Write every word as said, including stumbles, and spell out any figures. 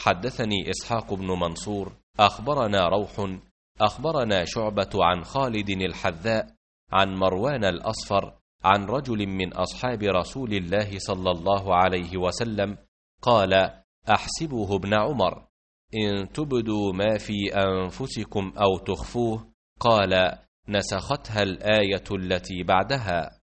حدثني إسحاق بن منصور أخبرنا روح أخبرنا شعبة عن خالد الحذاء عن مروان الأصفر عن رجل من أصحاب رسول الله صلى الله عليه وسلم قال: أحسبه ابن عمر: إن تبدوا ما في أنفسكم أو تخفوه، قال: نسختها الآية التي بعدها.